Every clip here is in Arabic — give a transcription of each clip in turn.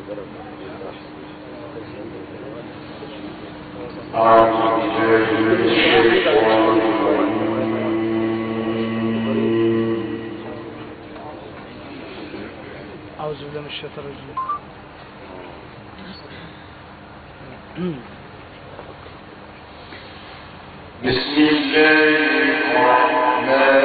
أعوذ بالله من الشيطان الرجيم. بسم الله الرحمن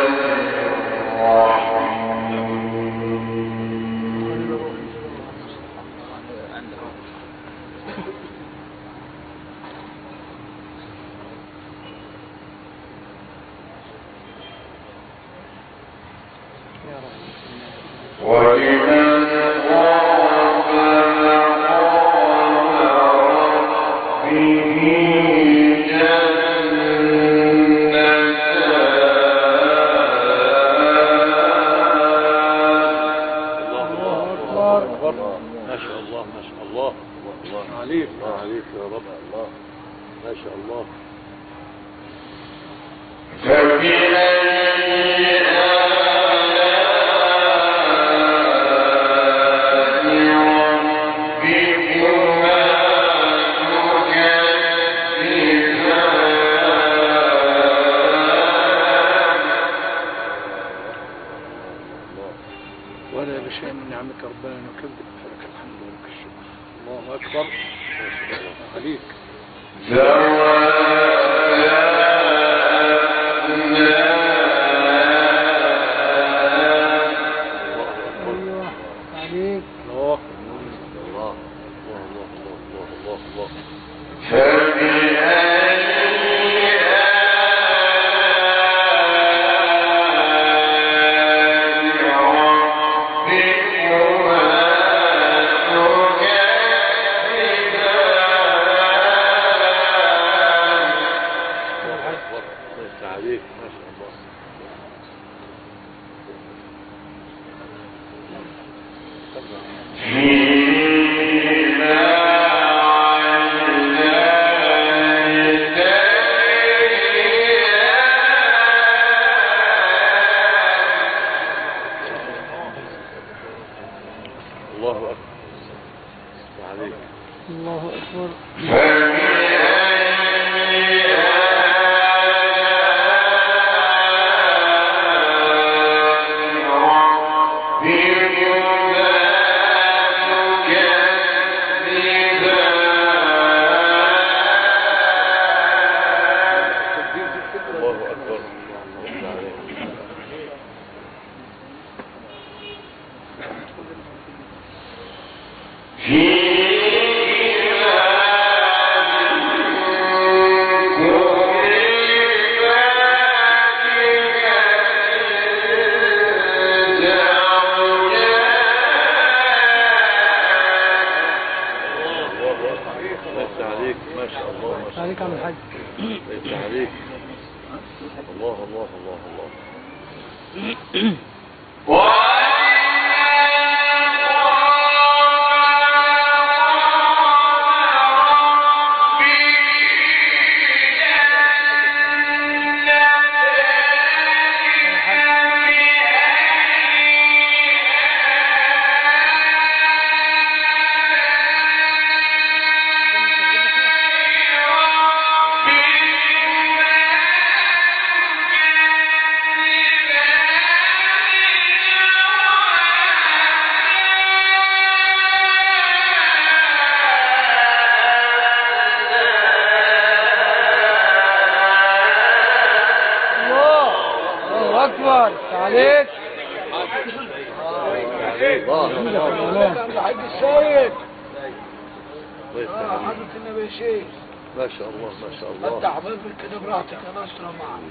ما شاء الله ما شاء الله. انت حبيبي كده براحتك يا نصر معك.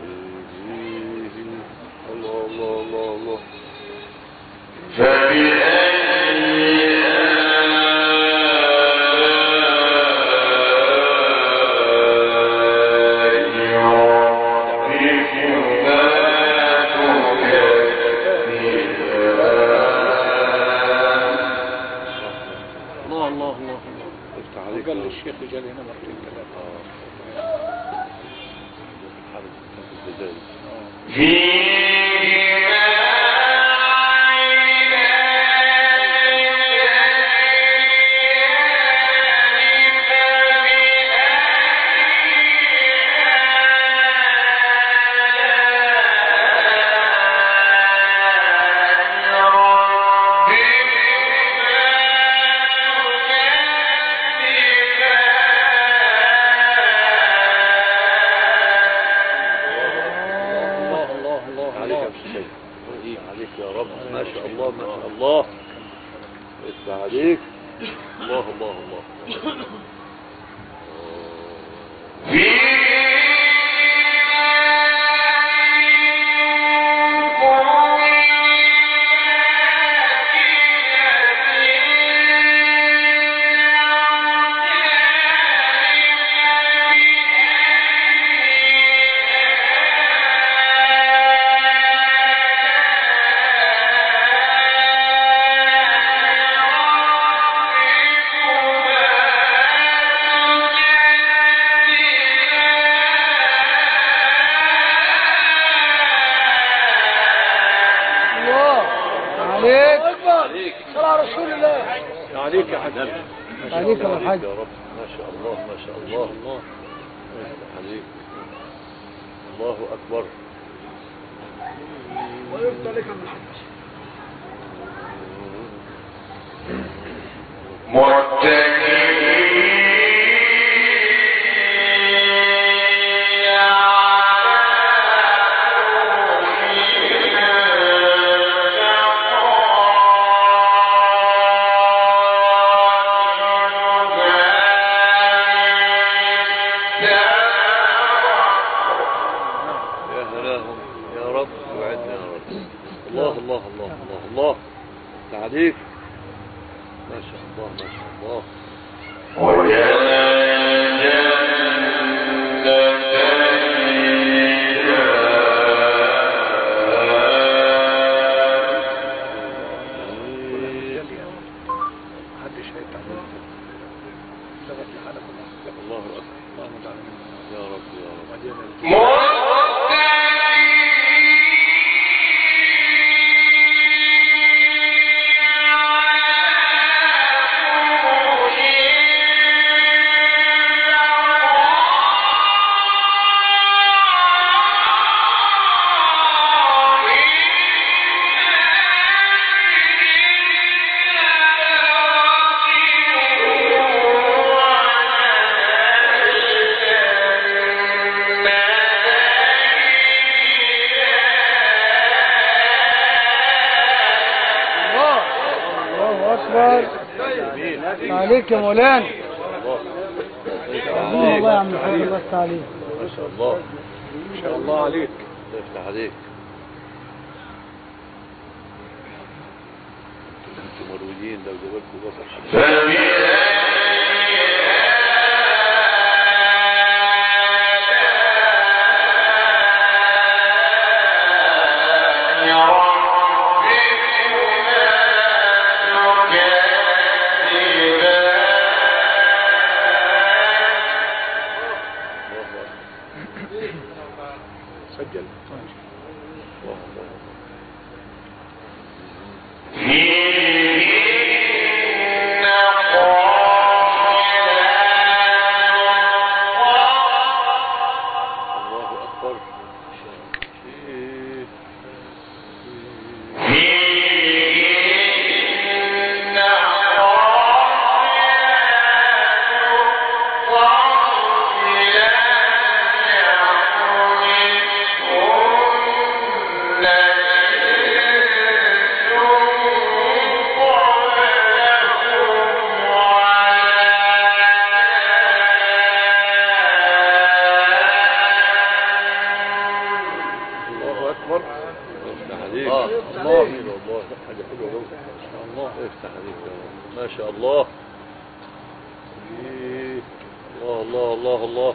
الله الله الله الله. قال الشيخ رجال هنا مرتين ثلاثة. افتح عليك. الله الله الله. عليك يا حاج. عليك يا حاج. يا رب. ما شاء الله ما شاء الله. الله عليك. الله أكبر. ويفضل لك من الحج. عليك. ما شاء الله ما شاء الله. الله أكبر. يا رب يا رب. عليك يا مولانا. الله الله يا عم الحاج بس عليك. ما شاء الله ما شاء الله عليك. الله يفتح عليك. انتم مرويين لو جابلكم بصر. سجل. ما شاء الله. الله الله الله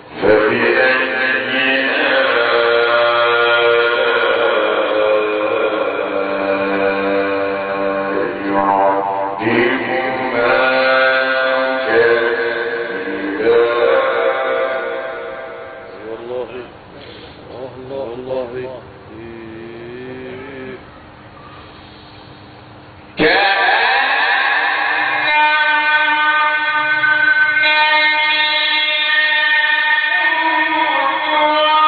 الله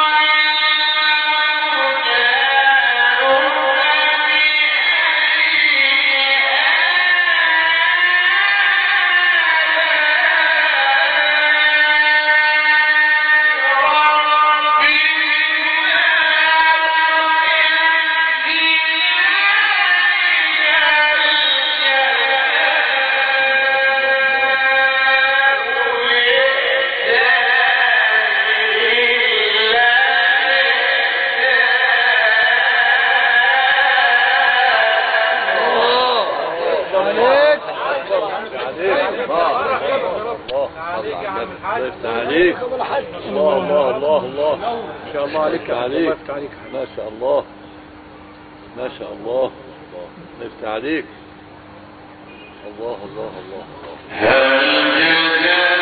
يفتح عليك. الله الله الله الله. ما شاء الله عليك. الله يفتح عليك. ما شاء الله ما شاء الله. يفتح عليك. الله الله الله الله.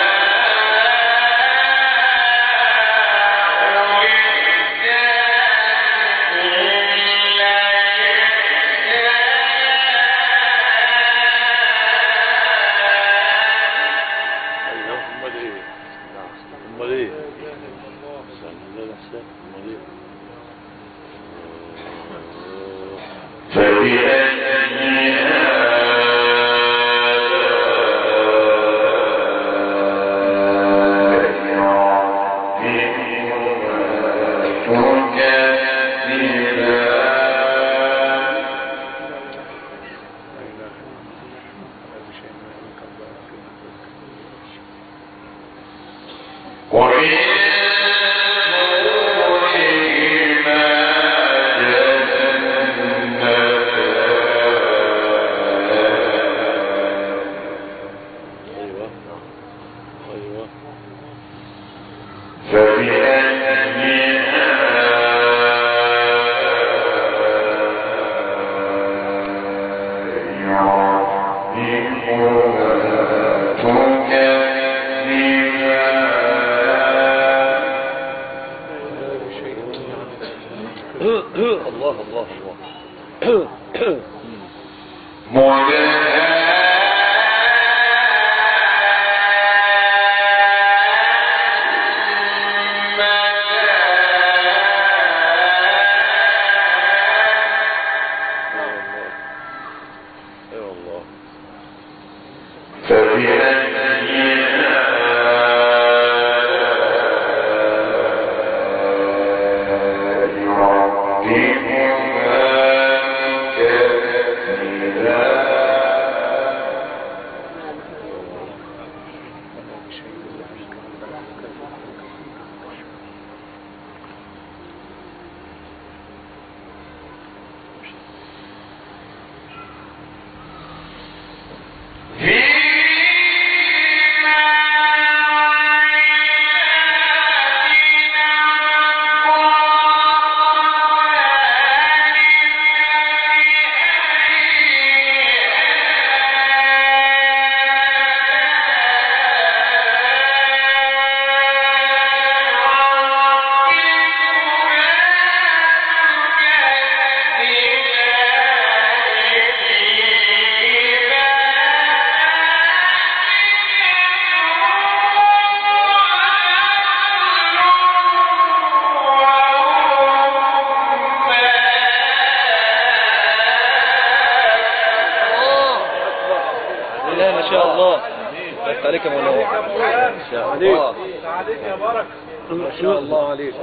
عليك يا مولانا. ما شاء الله عليك يا بركة. ما شاء الله عليك.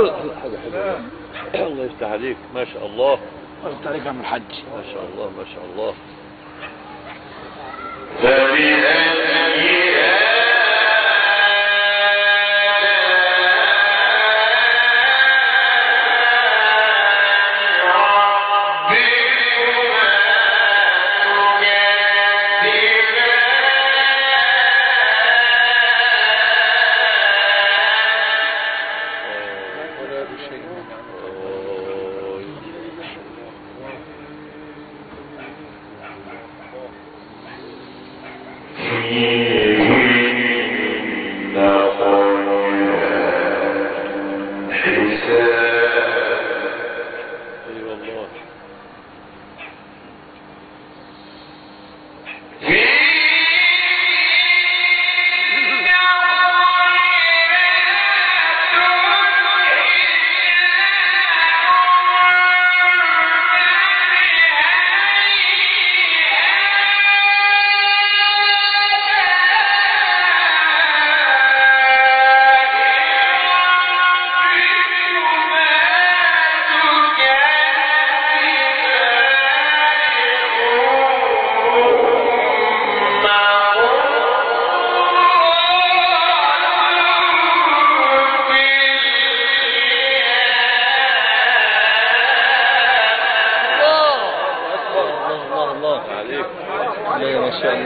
الله يفتح عليك. ما شاء الله. الله يفتح عليك يا عم الحاج. ما شاء الله ما شاء الله.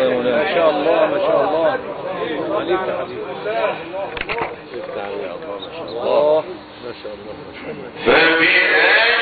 يا مولانا. ما شاء الله ما شاء الله عليك يا حبيبي. افتح عليه يا الله. ما شاء الله ما شاء الله ما شاء الله. فبأي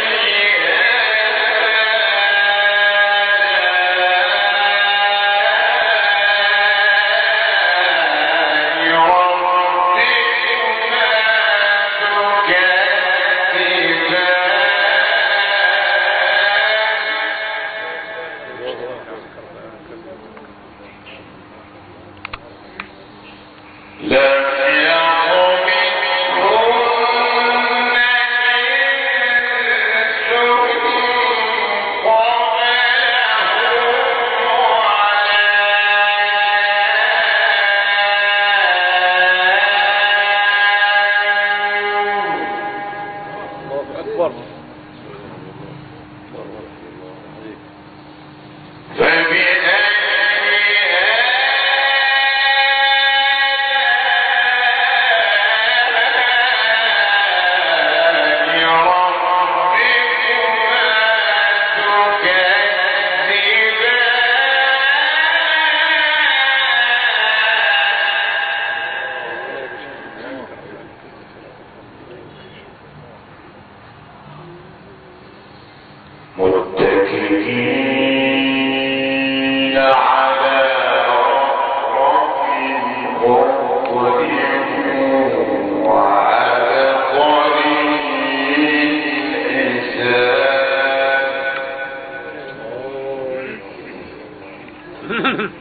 متكئين على رفرف خضر وعبقري حسان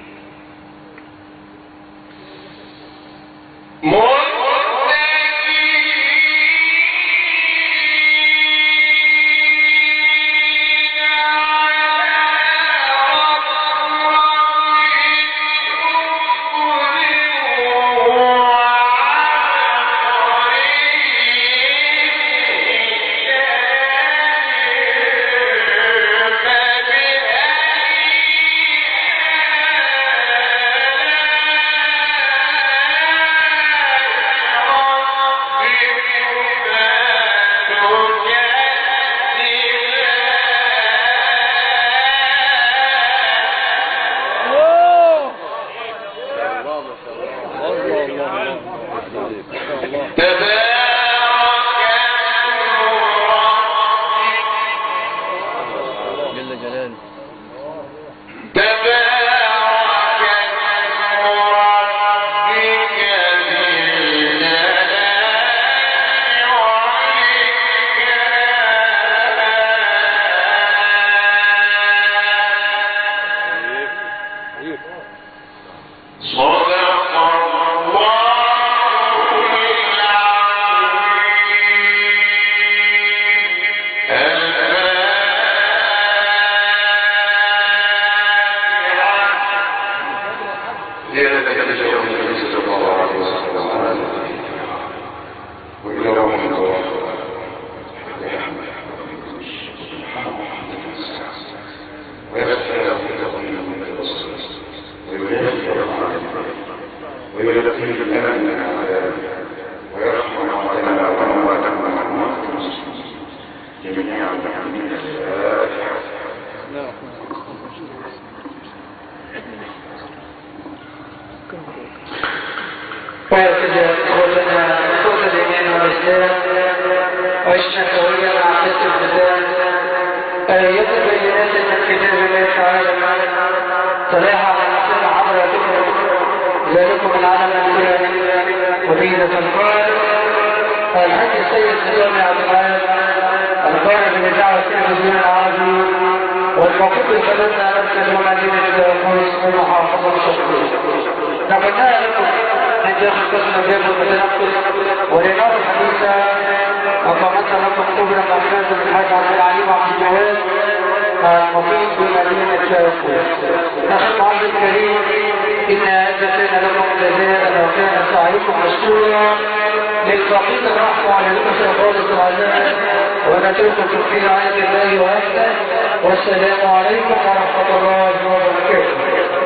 والسلام عليكم ورحمة الله وبركاته.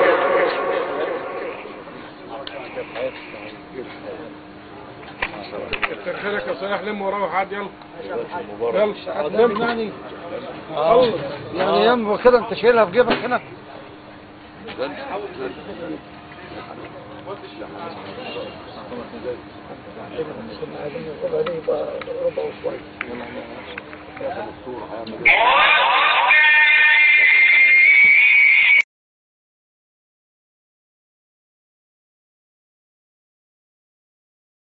كتر خيرك يا صالح، لم وروح عاد. يلا يلا يعني يم كده انت شايلها في جيبك هنا. كنا عايزين الربع دي يبقى ربع وشوية. يلا